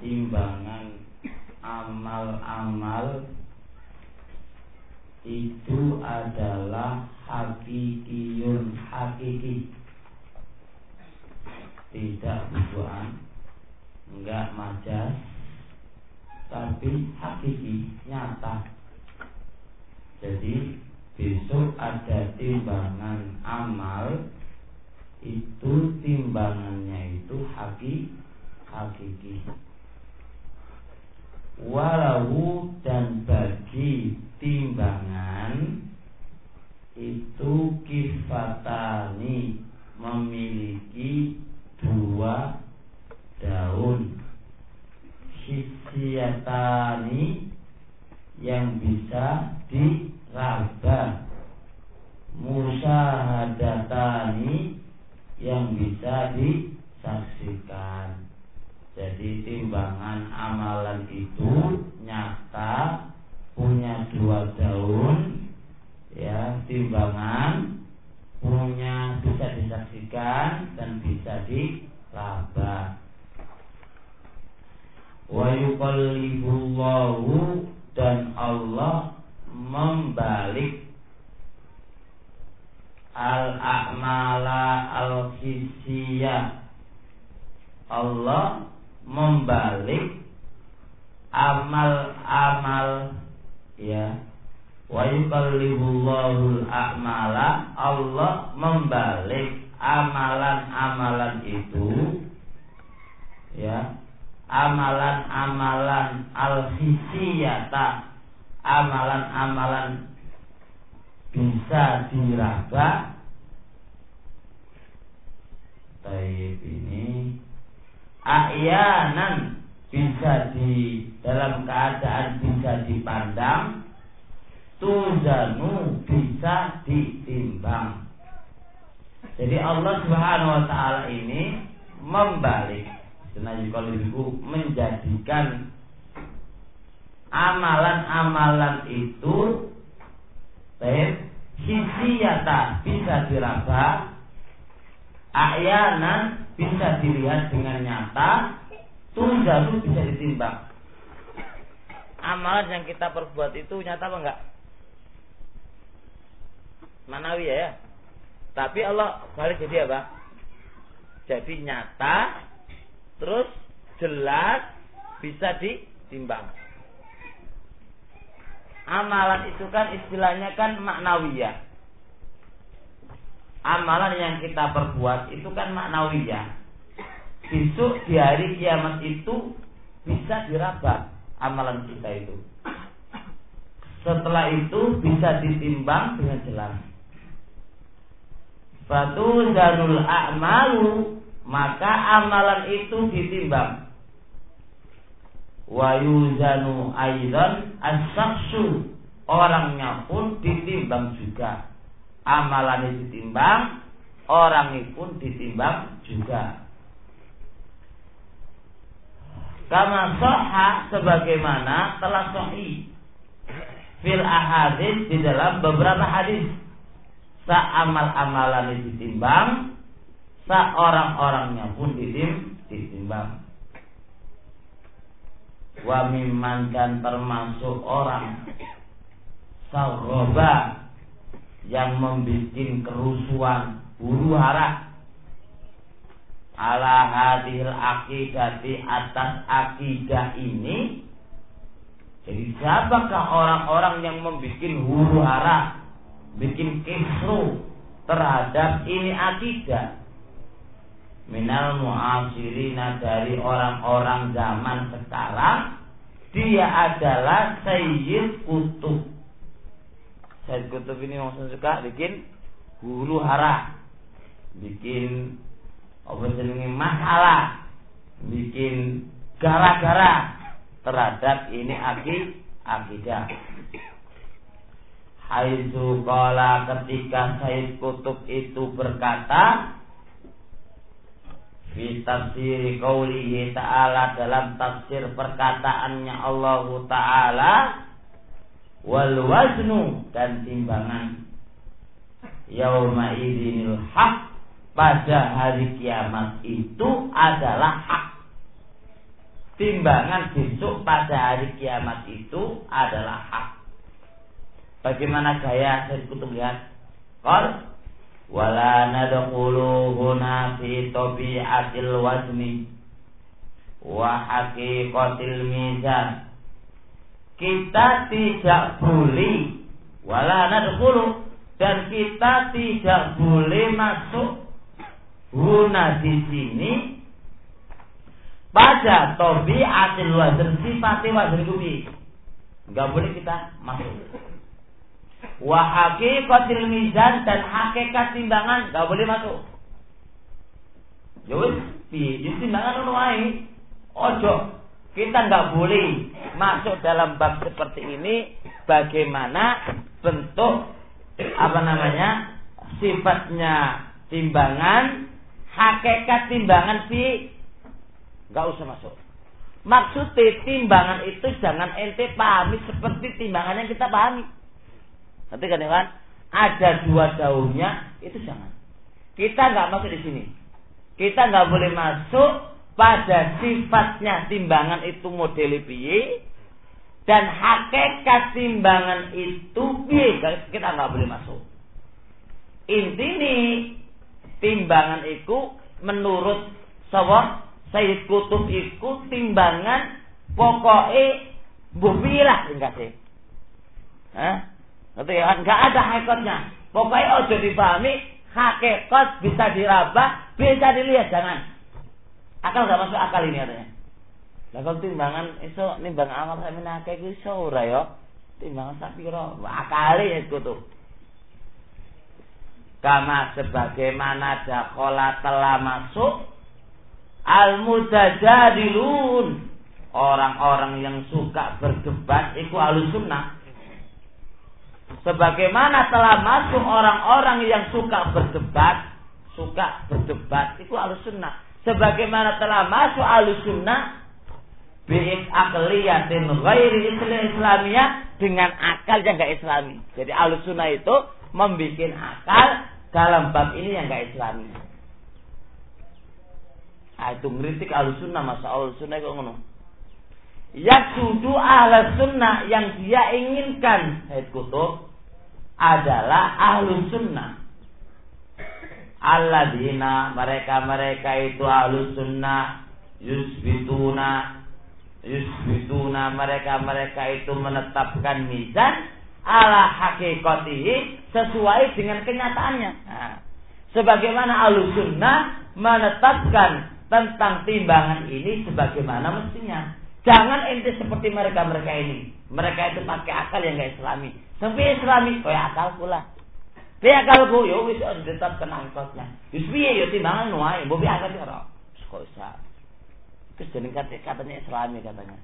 timbangan amal-amal itu adalah hakikiyun, hakiki, tidak bujuan, enggak majas, tapi hakiki, nyata. Jadi besok ada timbangan amal, itu timbangannya itu hakiki. Walau dan bagi timbangan itu kifatani, memiliki dua daun, hissiyatani yang bisa diraba, musyahadatani yang bisa disaksikan. Jadi timbangan amalan itu nyata, punya dua daun, ya, timbangan punya bisa disaksikan dan bisa diraba. Wa yuqallibullahu, dan Allah membalik al-a'mala al-hissiyah, Allah membalik amal-amal, ya. Wa yuqallibullahu al-a'mala, Allah membalik amalan-amalan itu, ya, amalan-amalan al-hissiyata, amalan-amalan bisa diraba. Taib ini ahyanan, bisa di dalam keadaan bisa dipandang, tuzanu, bisa ditimbang. Jadi Allah Subhanahu wa taala ini membalik, menjadikan amalan-amalan itu hissiyata, bisa diraba, ahyanan, bisa dilihat dengan nyata, tuzanu, bisa ditimbang. Amalan yang kita perbuat itu nyata apa enggak? Manawi ya. Tapi Allah balik jadi apa? Jadi nyata, terus jelas, bisa ditimbang. Amalan itu kan istilahnya kan maknawiyah. Amalan yang kita perbuat itu kan maknawiyah. Besok di hari kiamat itu bisa diraba amalan kita itu. Setelah itu bisa ditimbang dengan jelas. Fatuzanul a'malu, maka amalan itu ditimbang. Wa yuzanu aidan as-shakhsu, orangnya pun ditimbang juga. Amalan ditimbang, orangnya pun ditimbang juga. Kama sahha, sebagaimana telah sahih fil ahadits, di dalam beberapa hadis, sa amal-amalan ditimbang, sa orang-orangnya pun ditimbang. Wa mimman, dan termasuk orang saghaba, yang membuat kerusuhan, huru hara, ala hadhil aqidah, di atas akidah ini. Jadi siapakah orang-orang yang membuat huru hara, bikin kisruh terhadap ini akidah? Minal mu'asirina, dari orang-orang zaman sekarang, dia adalah Sayyid Qutb. Sayyid Qutb ini maksudnya suka bikin huru hara, bikin apa jenenge masalah, bikin gara-gara terhadap ini akidah. Haitsu qala, ketika Sayyid Qutb itu berkata, fi tafsir qaulihi ta'ala, dalam tafsir perkataannya Allah Ta'ala, wal waznu, dan timbangan, yauma idzinil haq, pada hari kiamat itu adalah hak. timbangan besok pada hari kiamat itu adalah hak. Bagaimana gaya Sayyid Qutb lihat? Qal wala nadkhulu huna fi tabi'atil wazni wa haqiqatil mizan. Kita tidak boleh wala nadkhulu, dan kita tidak boleh masuk huna di sini pada tabi'atil wazn, sifat wazn itu enggak boleh kita masuk. Wa haqiqatil mizan, dan hakikat timbangan enggak boleh masuk. Ya wis, piye timbangan ono wae. Ojo, kita enggak boleh masuk dalam bab seperti ini. Bagaimana bentuk sifatnya timbangan, hakikat timbangan enggak usah masuk. Maksudnya timbangan itu jangan ente pahami seperti timbangan yang kita pahami. Nanti kan ada dua daunnya, itu jangan. Kita enggak masuk di sini. Kita enggak boleh masuk pada sifatnya timbangan itu model piye, dan hakikat timbangan itu piye, kita enggak boleh masuk. Intinya timbangan itu menurut Sayyid Qutb itu timbangan pokoknya bubilah ringkasnya. Ngerti ya? Enggak ada hakikatnya. Pokoknya ojo dipahami hakikat bisa diraba, bisa dilihat, jangan. Akal enggak masuk akal ini katanya. Lah kalau timbangan iso nimbang amal sak menake ku iso ora ya? Timbangan sak pira? Akale ya Qutb. Kama sebagaimana dakhala telah masuk al-mutajadilun, orang-orang yang suka berdebat iku ahlus sunnah. Sebagaimana telah masuk orang-orang yang suka berdebat iku ahlus sunnah. Sebagaimana telah masuk ahlus sunnah bi'ik aqliyatin ghairi islamiyah, dengan akal yang enggak islami. Jadi ahlus sunnah itu membikin akal dalam bab ini yang enggak islami. Itu ngeritik ahlus sunnah, masa ahlus sunnah kok ngono. Yaksudu ahlus sunnah, yang dia inginkan Sayyid Qutb adalah ahlus sunnah. Alladzina, mereka itu ahlus sunnah, yusbituna, mereka itu menetapkan mizan ala hakikatihi, sesuai dengan kenyataannya. Sebagaimana ahlus sunnah menetapkan tentang timbangan ini sebagaimana mestinya. Jangan ente seperti mereka ini. Mereka itu pakai akal yang enggak islami. Sampai islami koyo akal pula. Dia akalku yo wis ditetapkan angkotnya. Wis piye yo timbangan wae, mbok akal ora. Kok iso. Terus jeneng katanya islami katanya.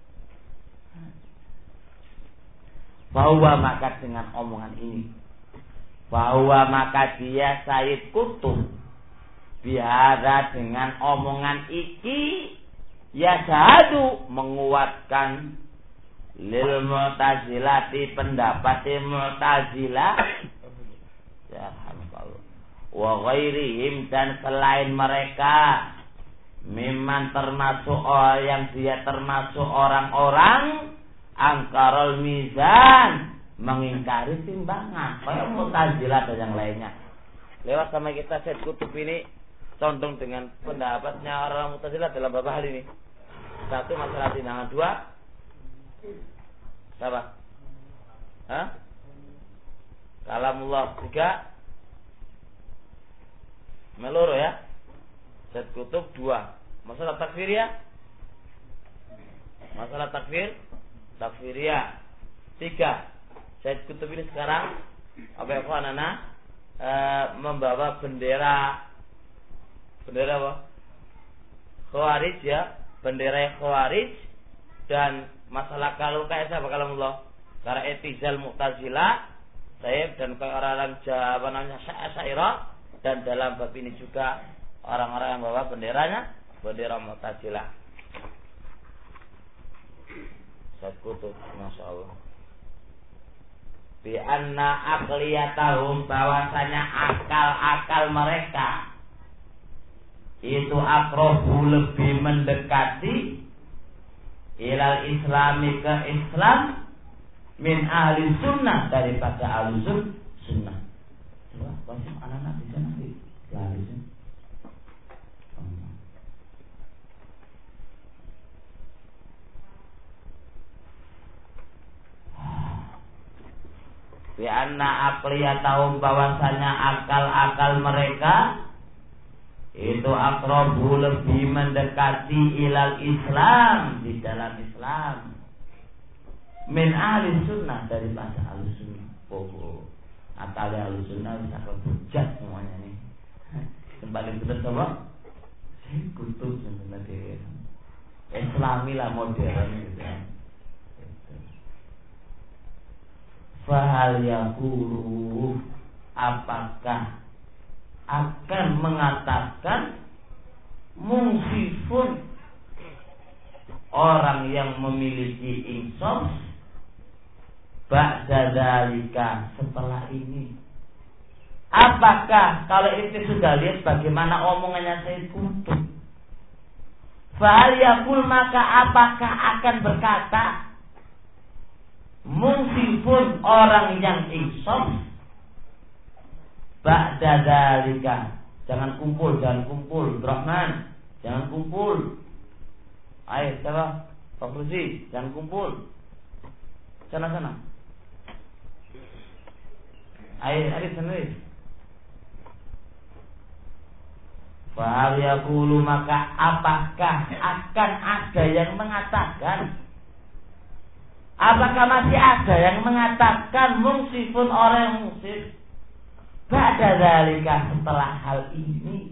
Bahwa maka dengan omongan ini, bahwa maka dia Sayyid Qutb biara dengan omongan iki ya syahadu, menguatkan lil mu'tazilati, pendapat mu'tazilah ya alhamdulillah, wa ghairihim, dan selain mereka, memang termasuk yang dia termasuk orang-orang angkarul mizan, mengingkari timbangan kayak mu'tazilah dan yang lainnya. Lewat sama kita Sayyid Qutb ini condong dengan pendapatnya orang Mu'tazilah dalam beberapa hal ini. Satu, masalah timbangan. Dua, apa? Kalamullah. Tiga, meloro ya. Sayyid Qutb. Dua, masalah takfir ya. Masalah takfiriyah. Tiga, Sayyid Qutb ini sekarang apa ya anak membawa bendera apa? Khawarij ya, bendera Khawarij, dan masalah kalau kayak siapa kalau Allah, karena etizal Mu'tazilah, saya dan kayak orang-orang Jawa namanya Syairah, dan dalam bab ini juga orang-orang yang bawa benderanya bendera Mu'tazilah. Sayyid Qutb, masya Allah. Bi anna aqliyatahum, bahwasanya akal-akal mereka itu akrobu, lebih mendekati ilal islami ke Islam min ahli sunnah daripada ahli sunnah. Coba pasti anak-anak di sana lari sih. Bianna aqliyatahum bahwasanya akal-akal mereka itu aqrabu lebih mendekati ilal Islam di dalam Islam min ahli sunnah daripada ahli sunnah. Akal ahli sunnah bisa kebujat semuanya nih. Kembali benar sama saya kutub sebenarnya Islami lah modern gitu ya. Fahal yaqulu apakah akan mengatakan munsifun orang yang memiliki insaf ba'da dzalika setelah ini. Apakah kalau itu sudah lihat bagaimana omongannya Sayyid Qutb, fahal yaqul maka apakah akan berkata munsifun orang yang insaf ba'da dzalika. Jangan kumpul Rahman, jangan kumpul. Ayo siapa? Pak Ruzi, jangan kumpul. Sana. Ayo sendiri. Fahal yaqulu maka apakah akan ada yang mengatakan, apakah masih ada yang mengatakan munsifun orang yang munsif ba'da dzalika setelah hal ini,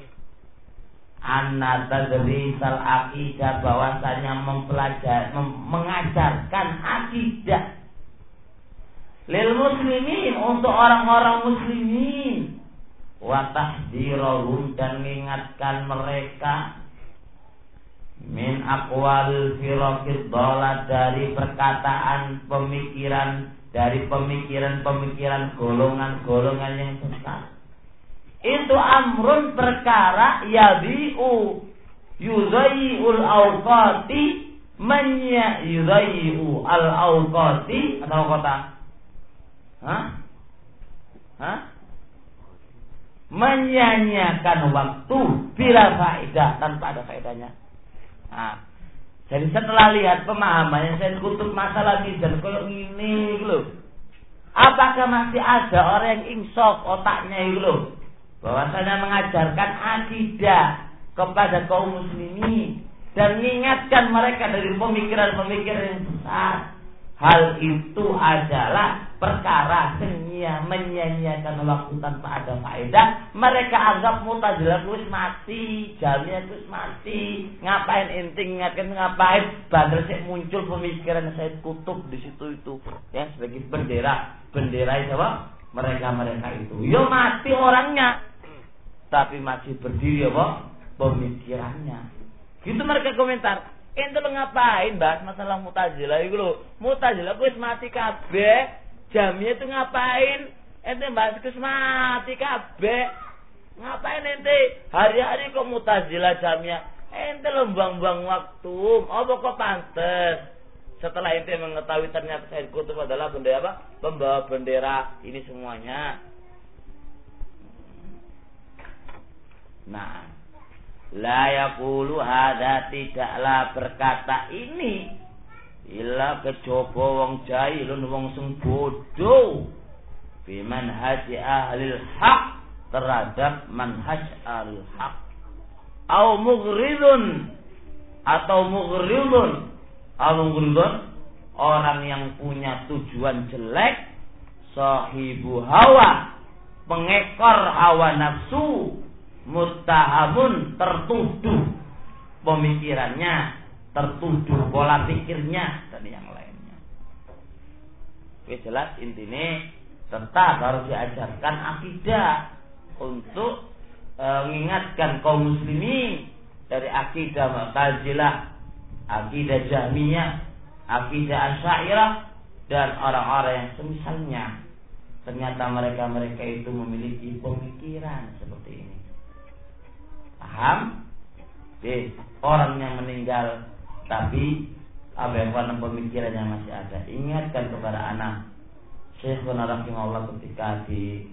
anna tadrisal aqidah bahwasanya mengajarkan akidah lil muslimin untuk orang-orang muslimin wa tahdzirahum dan mengingatkan mereka min aqwal firaqid dhalal dari perkataan pemikiran golongan-golongan yang sesat. Itu amrun perkara yabi'u yudayyi'ul awqati yudayyi'u al awqati atau kota menyanyiakan waktu bila faedah tanpa ada faedahnya. Jadi setelah lihat pemahamannya saya kutub masalah mizan koyo ngene iki lho. Apakah masih ada orang yang insaf otaknya itu lho, bahwasanya mengajarkan akidah kepada kaum muslimin dan mengingatkan mereka dari pemikiran-pemikiran yang sesat. Hal itu adalah perkara menyanyiakan waktu tanpa ada faedah. Mereka anggap Mu'tazilah wis mati, Jahmiyah wis mati. Ngapain ente ingatkan, ngapain? Badar sih muncul pemikiran Sayyid Qutb di situ itu, ya sebagai bendera itu apa? Mereka itu. Yo mati orangnya, tapi masih berdiri apa? Pemikirannya. Gitu mereka komentar. Ente lo ngapain bahas masalah Mu'tazilah itu lo? Mu'tazilah wis mati kabeh. Jahmiyah itu ngapain? Ente bahas wis mati kabeh. Ngapain ente hari-hari kok Mu'tazilah Jahmiyah? Ente lo buang-buang waktu. Apa kok pantes? Setelah ente mengetahui ternyata Sayyid Qutb adalah bendera apa? Pembawa bendera ini semuanya. Nah, la yaqulu hadza tidaklah berkata ini illa kejaba wong jahilun wong sing bodho bi manhaji ahlil haq terhadap manhaj ahlil haq au mughridun orang yang punya tujuan jelek, sahibu hawa pengekor hawa nafsu, muttahamun tertuduh pemikirannya, tertuduh pola pikirnya dan yang lainnya. Oke, jelas intinya tetap harus diajarkan akidah untuk mengingatkan kaum muslimin dari akidah Mu'tazilah, akidah Jahmiyah, akidah Asy'ariyah dan orang-orang yang semisalnya. Ternyata mereka itu memiliki pemikiran seperti ini. Paham? Orang yang meninggal tapi pemikirannya masih ada, ingatkan kepada anak. Syekhuna rahimahullah ketika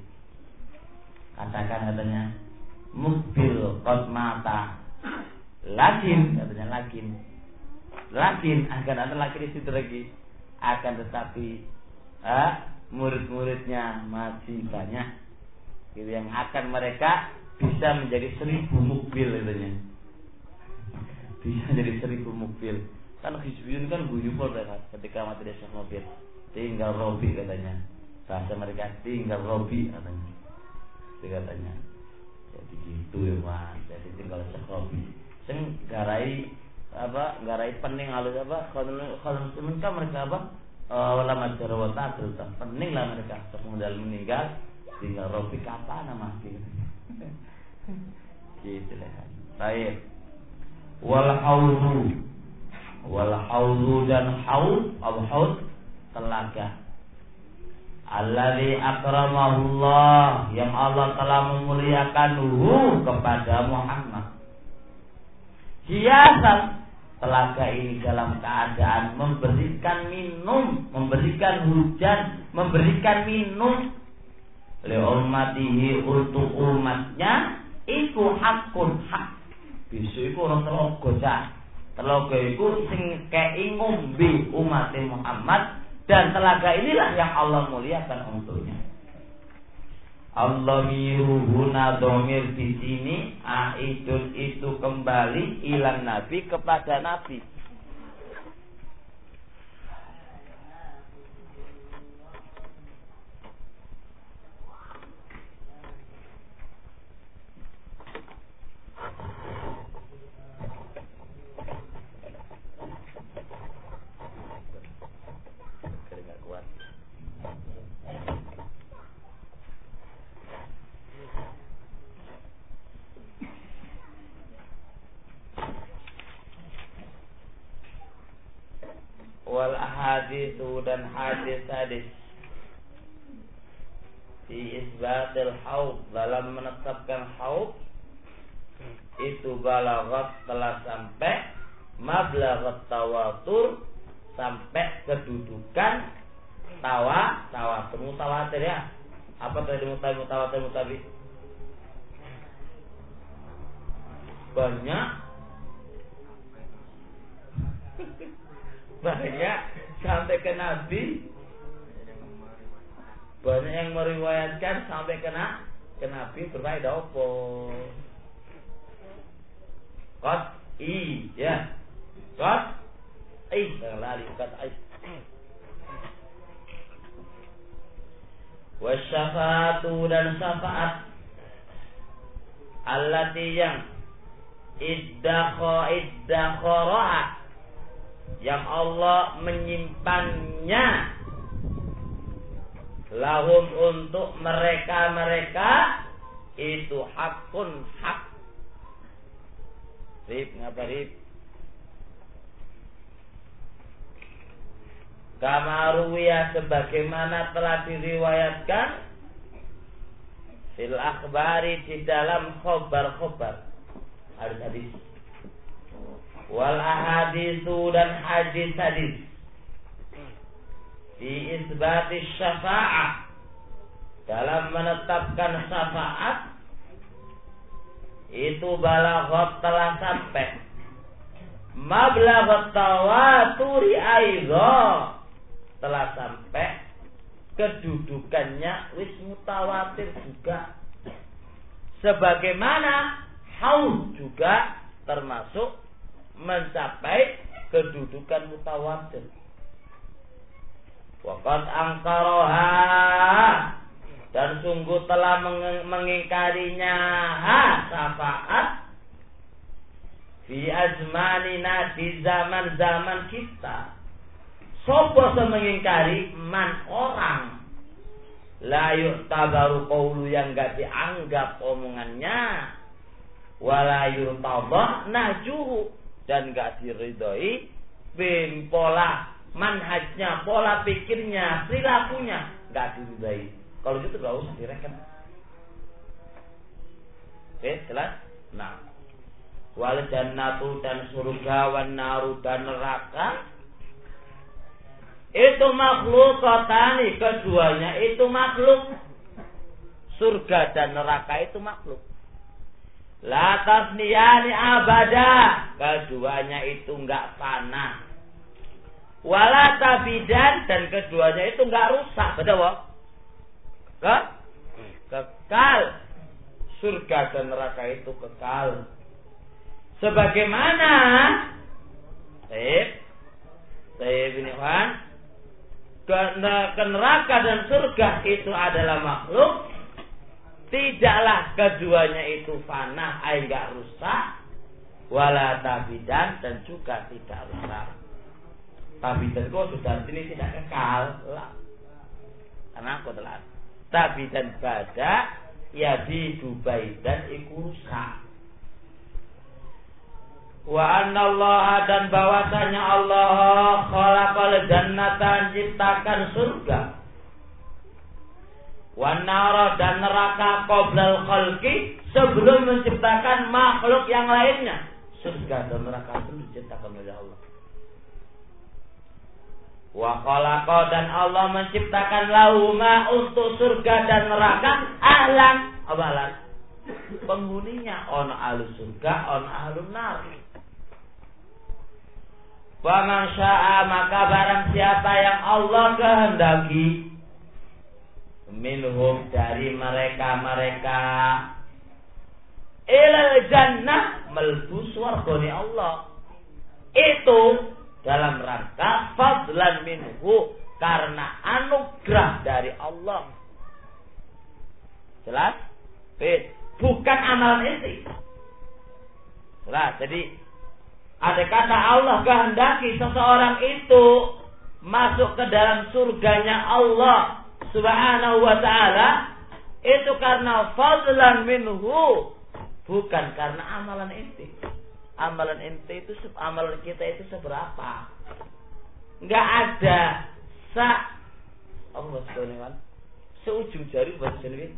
katakan katanya mukbil qad mata, lakin katanya lakin akan ada lagi di situ lagi, akan tetapi murid-muridnya masih banyak gitu, yang akan mereka bisa menjadi 1000 mukbil katanya, bisa jadi 1000 mukbil. Kan hizbiyun kan guyupol ketika mati di Syekh Mukbil, tinggal Robi katanya, bahasa mereka tinggal Robi katanya, jadi gitu ya Mas, jadi tinggal Syekh Robi sing garai pening halus kalau sementara mereka ulama Jarawata terus pening lah mereka kemudian meninggal, tinggal Robi kapan nama gitu lah. Baik. Wal haulu dan haud telaga alladzi akramahullah, yang Allah telah memuliakanhu kepada Muhammad. Hiasan telaga ini dalam keadaan memberikan minum, memberikan hujan, memberikan minum li ummatihi, untuk umatnya, iku hakun hak. Bisu iku ora telaga iku sing kei ngombe umat Muhammad, dan telaga inilah yang Allah muliakan untuknya. Allah miruhuna domir di sini aidun itu kembali ilan Nabi, kepada Nabi. Wal ahaditsu, dan hadis-hadis di isbatil haud, dalam menetapkan haud itu balaghat, telah sampai mablaghat tawatur, sampai kedudukan mutawatir ya. Apa tadi mutawatir? Banyak sampai ke Nabi, banyak yang meriwayatkan sampai ke Nabi, berfaedah apa? Qat'i ya. Qat'i, jangan lali qat'i. Wasyafa'atu, dan syafaat allati yang iddakhara, yang Allah menyimpannya, lahum, untuk mereka itu hakun hak. Ngapa rib? Kama ruwiya, sebagaimana telah diriwayatkan, fil akhbari, di dalam khobar-khobar, hadis-hadis. Wal ahaditsu, dan hadis-hadis di isbatis syafa'ah, dalam menetapkan syafaat itu balaghat, telah sampai mablaghat tawaturi aidha, telah sampai kedudukannya wis mutawatir juga, sebagaimana haud juga termasuk mencapai kedudukan mutawatir. Waqad angkaroha, dan sungguh telah mengingkarinya syafaat fi azmanina, di zaman-zaman kita. Sopo mengingkari, man, orang, la yu'tabaru qawlu, yang enggak dianggap omongannya, wala yu'tabar najuhu, dan enggak diridhoi pola manhajnya, pola pikirnya, perilakunya, enggak diridhoi. Kalau gitu enggak usah direken. Oke, jelas? Nah, wal jannatu, dan surga, wan naru, dan neraka, itu makhlukatani, keduanya itu makhluk. Surga dan neraka itu makhluk. La tasniyani abada, keduanya itu enggak fana. Wala tabidan, dan keduanya itu enggak rusak. Betul? Kekal. Surga dan neraka itu kekal. Sebagaimana ini kan, ke neraka dan surga itu adalah makhluk, tidaklah keduanya itu fana, enggak rusak, wala tabidan, dan juga tidak rusak. Tabidan kok sudah sini tidak kekal lah. Karena aku telah tabidan pada ya di Dubai dan iku rusak. Wa anna Allah, dan bahwasanya Allah khalaqal jannata, ciptakan surga, wan nar, dan neraka, qoblal khalqi, sebelum menciptakan makhluk yang lainnya. Surga dan neraka itu diciptakan oleh Allah. Wa khalaqa, dan Allah menciptakan lahuma, untuk surga dan neraka, ahlan, abalan, penghuninya, ono ahlu surga, ono ahlu nar. Wa man syaa, maka barang siapa yang Allah kehendaki, minhum, dari mereka ilal jannah, melbu swargane Allah, itu dalam rangka fadlan minhu, karena anugerah dari Allah. Jelas? Bukan amalan inti. Jelas. Jadi ada kata Allah kehendaki seseorang itu masuk ke dalam surganya Allah Subhanahu wa ta'ala, itu karena fadlan minhu, bukan karena amalan inti. Amalan inti itu, amalan kita itu seberapa? Enggak ada apa maksudnya? Seujung jari bahasa Jawa.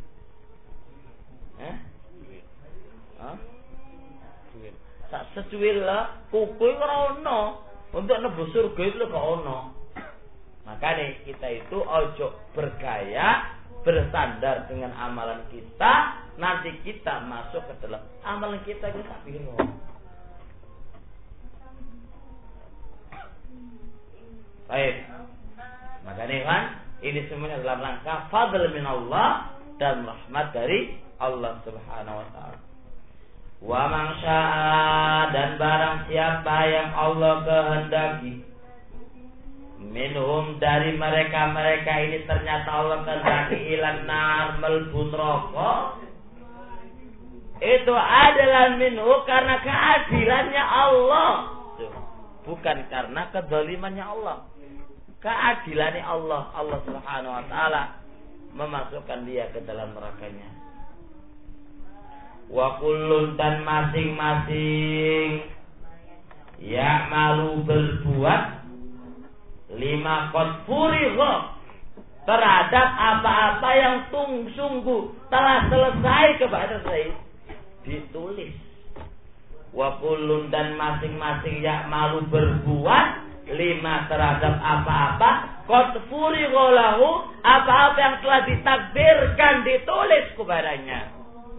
Sak secuil lah, kuku ora ono. Untuk nebus surga itu gak ono. Makanya kita itu ojo bergaya bersandar dengan amalan kita, nanti kita masuk ke dalam amalan kita bingung. Baik. Makanya kan ini semuanya dalam rangka fadl min Allah dan rahmat dari Allah Subhanahu wa taala. Wa man syaa, dan barang siapa yang Allah kehendaki, minhum, dari mereka ini ternyata Allah kehendaki, ilan nar, melbu neraka, itu adalah minhu, karena keadilannya Allah, bukan karena kedzalimannya Allah. Keadilannya Allah, Allah Subhanahu wa taala memasukkan dia ke dalam nerakanya. Wa kullun, dan masing-masing ya malu berbuat lima qad furigha, terhadap apa-apa yang sungguh telah selesai kepada saya ditulis. Wa kullun, dan masing-masing ya malu berbuat lima, terhadap apa-apa qad furigha lahu, apa-apa yang telah ditakdirkan ditulis kepadanya.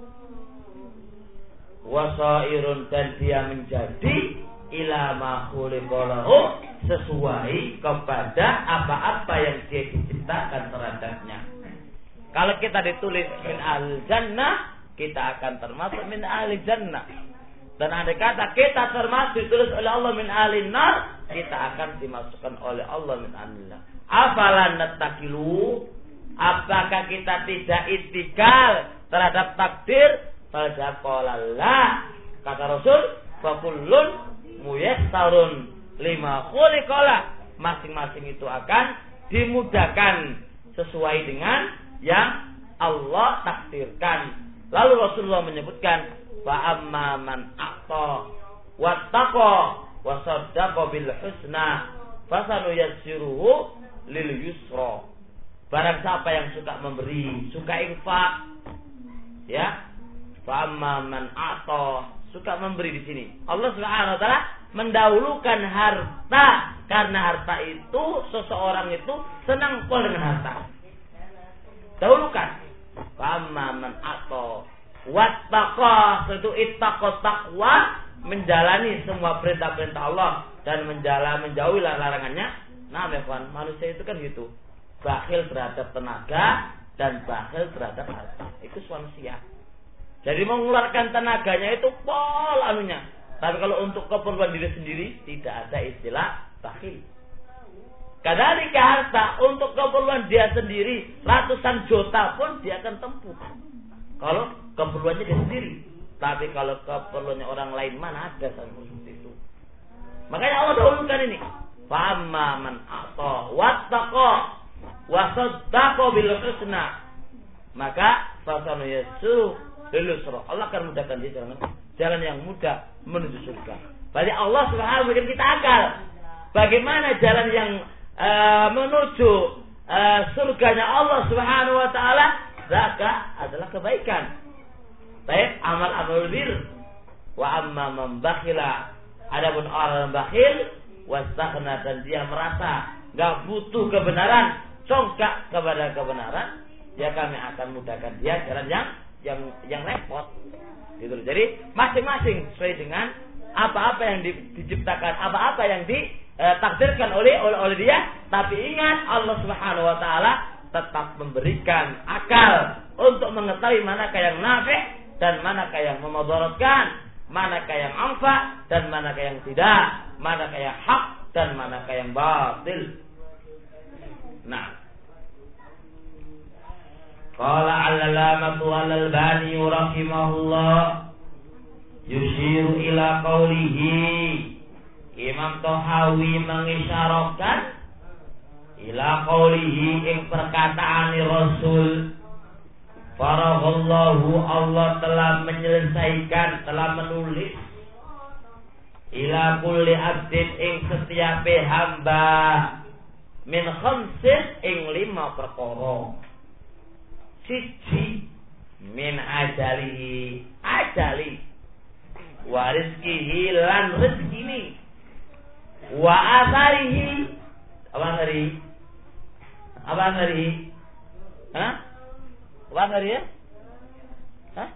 Wasairun, dan dia menjadi ila ma khuliqalahu, sesuai kepada apa-apa yang dia diciptakan terhadapnya. Kalau kita ditulis min ahli jannah, kita akan termasuk min ahli jannah. Dan ada kata kita termasuk ditulis oleh Allah min ahli nar, kita akan dimasukkan oleh Allah min ahli nar. Afalan nattaqilu, apakah kita tidak itikal terhadap takdir? Pada qala, kata Rasul, fa kullun muyassarun lima khuliqala, masing-masing itu akan dimudahkan sesuai dengan yang Allah takdirkan. Lalu Rasulullah menyebutkan, fa amma man a'ta wattaqa wa saddaqa bil husna fasanuyassiruhu lil yusra. Barang siapa yang suka memberi, suka infak, ya, fa amma man a'ta, suka memberi di sini. Allah Subhanahu wa taala mendahulukan harta Karena harta itu, seseorang itu senang pol dengan harta. Dahulukan. Famaman atau wattaqah, itu ittaqat taqwa, menjalani semua perintah-perintah Allah dan menjauhi larangannya. Nah, manusia itu kan gitu. Bakhil terhadap tenaga dan bakhil terhadap harta. Itu manusia. Jadi mengeluarkan tenaganya itu pol anunya. Tapi kalau untuk keperluan diri sendiri tidak ada istilah bakhil. Kadalika harta untuk keperluan dia sendiri ratusan juta pun dia akan tempuh. Kalau keperluannya dia sendiri. Tapi kalau keperluannya orang lain mana ada seperti itu. Makanya Allah dahulukan ini. Fa'amma man a'ta wattaqa wa saddaqa bil husna. Maka fasanu yasu lilusra. Allah akan mudahkan dia jalan yang mudah menuju surga. Berarti Allah Subhanahu wa taala kita akal. Bagaimana jalan yang menuju surganya Allah Subhanahu wa taala? Zakat adalah kebaikan. Baik amal bir. Wa amma man bakhila. Adapun orang bakhil wastaghna dan dia merasa enggak butuh kebenaran, congkak kepada kebenaran, ya kami akan mudahkan dia jalan yang repot. Gitu. Jadi masing-masing sesuai dengan apa-apa yang diciptakan, apa-apa yang ditakdirkan oleh dia. Tapi ingat Allah Subhanahu wa taala tetap memberikan akal untuk mengetahui manakah yang nafi' dan manakah yang memudaratkan, manakah yang anfa dan manakah yang tidak, manakah yang hak dan manakah yang batil. Nah, qala al-alamatu al-albani rahimahullah yushiru ila qawlihi. Imam Tahawi mengisyaratkan ila qawlihi ing perkataan Rasul. Faraghallahu, Allah telah menyelesaikan, telah menulis ila kulli abdin ing setiap hamba min khamsin ing 5 perkara. Siji min ajali wa rizkihi lan rezekine wa asarihi apa asari hah apa asari ya hah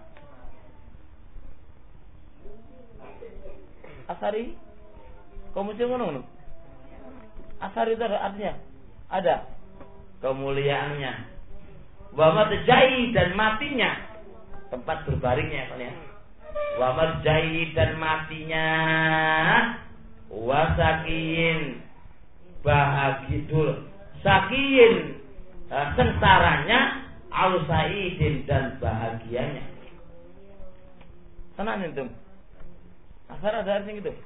asari kamu cuma ngono asari itu artinya ada kemuliaannya wa matjai dan matinya tempat berbaringnya ya wa matjai dan matinya wa sakiyin bahagitul sakiyin sengsaranya au saidin dan bahagianya. Tenan itu asar ada artinya gitu.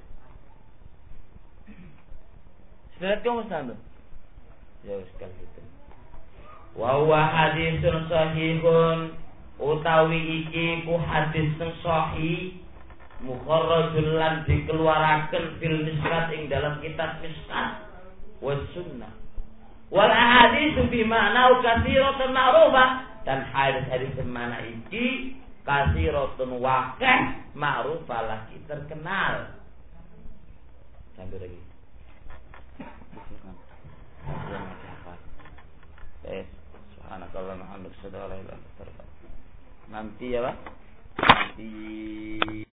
Sudah kamu sana ya sekali itu. Wa huwa hadisun sahihun utawi iki ku hadis sing sahih mukharrajul lan dikeluaraken fil miskat ing dalam kitab miskat was sunnah wal ahadits bi ma'na katsiratun ma'rufah dan hadis-hadis semana iki katsiratun waqih ma'rufah lagi terkenal. Sampai lagi subhanakallahumma wa bihamdika asyhadu an la ilaha illa anta astaghfiruka wa atubu ilaik. Nanti ya Pak nanti